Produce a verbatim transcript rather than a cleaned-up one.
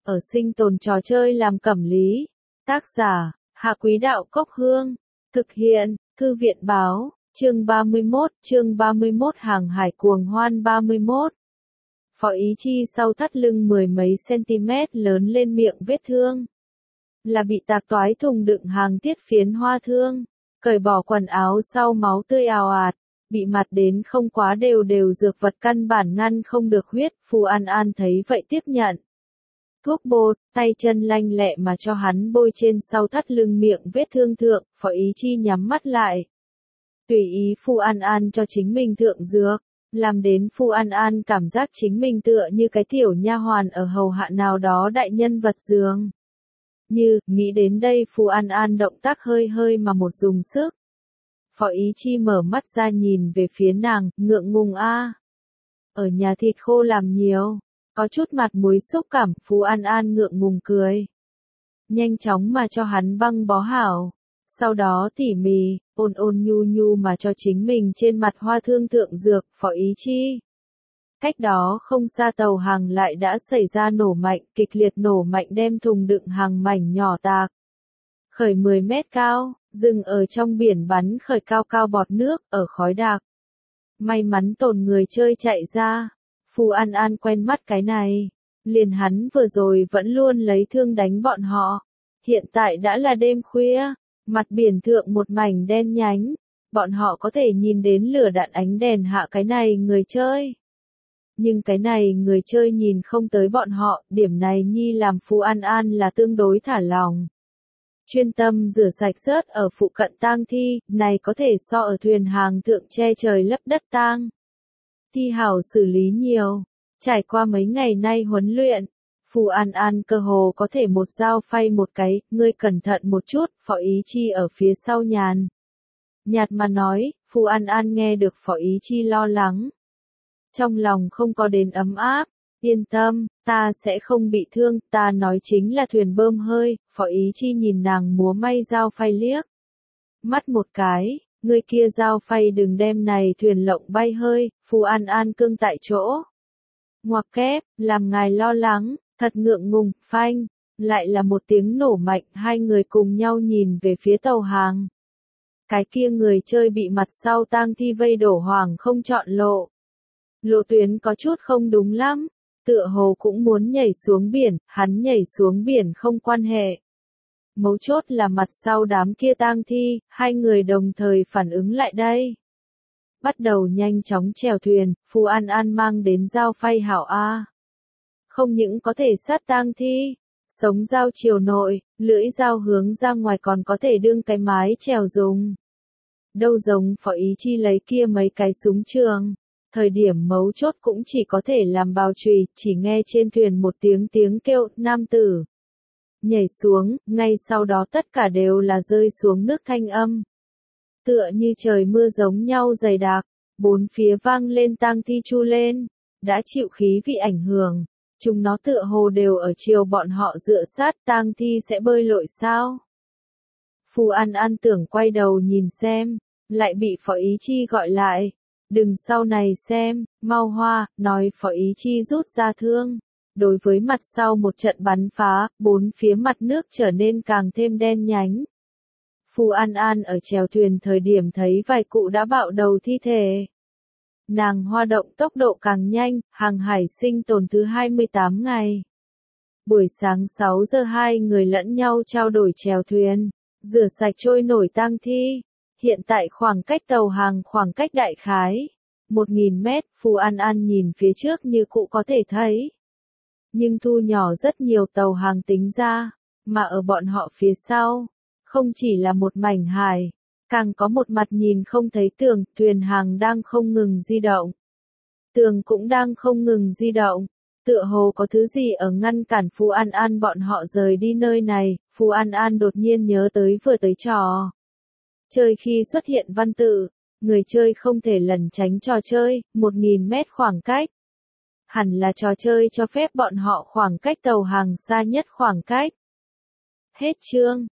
ở sinh tồn trò chơi làm cẩm lý. Tác giả, Hạ Quý Đạo Cốc Hương. Thực hiện, Thư viện Báo, chương ba mươi mốt, chương ba mươi mốt Hàng hải cuồng hoan ba mươi mốt. Phó Ý Chi sau thắt lưng mười mấy cm lớn lên miệng vết thương. Là bị tạc toái thùng đựng hàng tiết phiến hoa thương, cởi bỏ quần áo sau máu tươi ào ạt, bị mặt đến không quá đều đều dược vật căn bản ngăn không được huyết. Phù An An thấy vậy tiếp nhận thuốc bột, tay chân lanh lẹ mà cho hắn bôi trên sau thắt lưng miệng vết thương thượng. Phó Ý Chi nhắm mắt lại, tùy ý Phù An An cho chính mình thượng dược, làm đến Phù An An cảm giác chính mình tựa như cái tiểu nha hoàn ở hầu hạ nào đó đại nhân vật giường. Như, nghĩ đến đây Phù An An động tác hơi hơi mà một dùng sức. Phó Ý Chi mở mắt ra nhìn về phía nàng, ngượng ngùng a. Ở nhà thịt khô làm nhiều, có chút mặt muối xúc cảm. Phù An An ngượng ngùng cười, nhanh chóng mà cho hắn băng bó hảo, sau đó tỉ mỉ, ôn ôn nhu nhu mà cho chính mình trên mặt hoa thương thượng dược. Phó Ý Chi. Cách đó không xa tàu hàng lại đã xảy ra nổ mạnh, kịch liệt nổ mạnh đem thùng đựng hàng mảnh nhỏ tạc khởi mười mét cao, dừng ở trong biển bắn khởi cao cao bọt nước, ở khói đặc. May mắn tồn người chơi chạy ra. Phù An An quen mắt cái này, liền hắn vừa rồi vẫn luôn lấy thương đánh bọn họ. Hiện tại đã là đêm khuya, mặt biển thượng một mảnh đen nhánh, bọn họ có thể nhìn đến lửa đạn ánh đèn hạ cái này người chơi. Nhưng cái này người chơi nhìn không tới bọn họ, điểm này nhi làm Phù An An là tương đối thả lòng. Chuyên tâm rửa sạch rớt ở phụ cận tang thi, này có thể so ở thuyền hàng thượng che trời lấp đất tang thi hảo xử lý nhiều. Trải qua mấy ngày nay huấn luyện, Phù An An cơ hồ có thể một dao phay một cái. Ngươi cẩn thận một chút. Phó Ý Chi ở phía sau nhàn nhạt mà nói. Phù An An nghe được Phó Ý Chi lo lắng, trong lòng không có đến ấm áp. Yên tâm, ta sẽ không bị thương, ta nói chính là thuyền bơm hơi. Phó Ý Chi nhìn nàng múa may dao phay liếc mắt một cái, ngươi kia dao phay đừng đem này thuyền lộng bay hơi. Phù An An cương tại chỗ, ngoặc kép, làm ngài lo lắng, thật ngượng ngùng. Phanh, lại là một tiếng nổ mạnh, hai người cùng nhau nhìn về phía tàu hàng. Cái kia người chơi bị mặt sau tang thi vây đổ hoảng không chọn lộ. Lộ tuyến có chút không đúng lắm, tựa hồ cũng muốn nhảy xuống biển. Hắn nhảy xuống biển không quan hệ, mấu chốt là mặt sau đám kia tang thi. Hai người đồng thời phản ứng lại đây, bắt đầu nhanh chóng chèo thuyền. Phù An An mang đến dao phay hảo a, không những có thể sát tang thi, sống dao chiều nội, lưỡi dao hướng ra ngoài còn có thể đương cái mái chèo dùng. Đâu giống Phó Ý Chi lấy kia mấy cái súng trường, thời điểm mấu chốt cũng chỉ có thể làm bào chùy. Chỉ nghe trên thuyền một tiếng tiếng kêu, nam tử nhảy xuống, ngay sau đó tất cả đều là rơi xuống nước thanh âm. Tựa như trời mưa giống nhau dày đặc, bốn phía vang lên tang thi chu lên, đã chịu khí vị ảnh hưởng. Chúng nó tựa hồ đều ở chiều bọn họ dựa sát. Tang thi sẽ bơi lội sao? Phù An An tưởng quay đầu nhìn xem, lại bị Phó Ý Chi gọi lại. Đừng sau này xem, mau hoa, nói Phó Ý Chi rút ra thương. Đối với mặt sau một trận bắn phá, bốn phía mặt nước trở nên càng thêm đen nhánh. Phù An An ở chèo thuyền thời điểm thấy vài cụ đã bạo đầu thi thể. Nàng hoa động tốc độ càng nhanh. Hàng hải sinh tồn thứ hai mươi tám ngày. Buổi sáng sáu giờ hai người lẫn nhau trao đổi chèo thuyền, rửa sạch trôi nổi tang thi. Hiện tại khoảng cách tàu hàng khoảng cách đại khái một nghìn mét. Phù An An nhìn phía trước như cụ có thể thấy, nhưng thu nhỏ rất nhiều tàu hàng tính ra, mà ở bọn họ phía sau, không chỉ là một mảnh hải, càng có một mặt nhìn không thấy tường. Thuyền hàng đang không ngừng di động, tường cũng đang không ngừng di động, tựa hồ có thứ gì ở ngăn cản Phù An An bọn họ rời đi nơi này. Phù An An đột nhiên nhớ tới vừa tới trò chơi khi xuất hiện văn tự, người chơi không thể lẩn tránh trò chơi. Một nghìn mét khoảng cách, hẳn là trò chơi cho phép bọn họ khoảng cách tàu hàng xa nhất khoảng cách. Hết chương.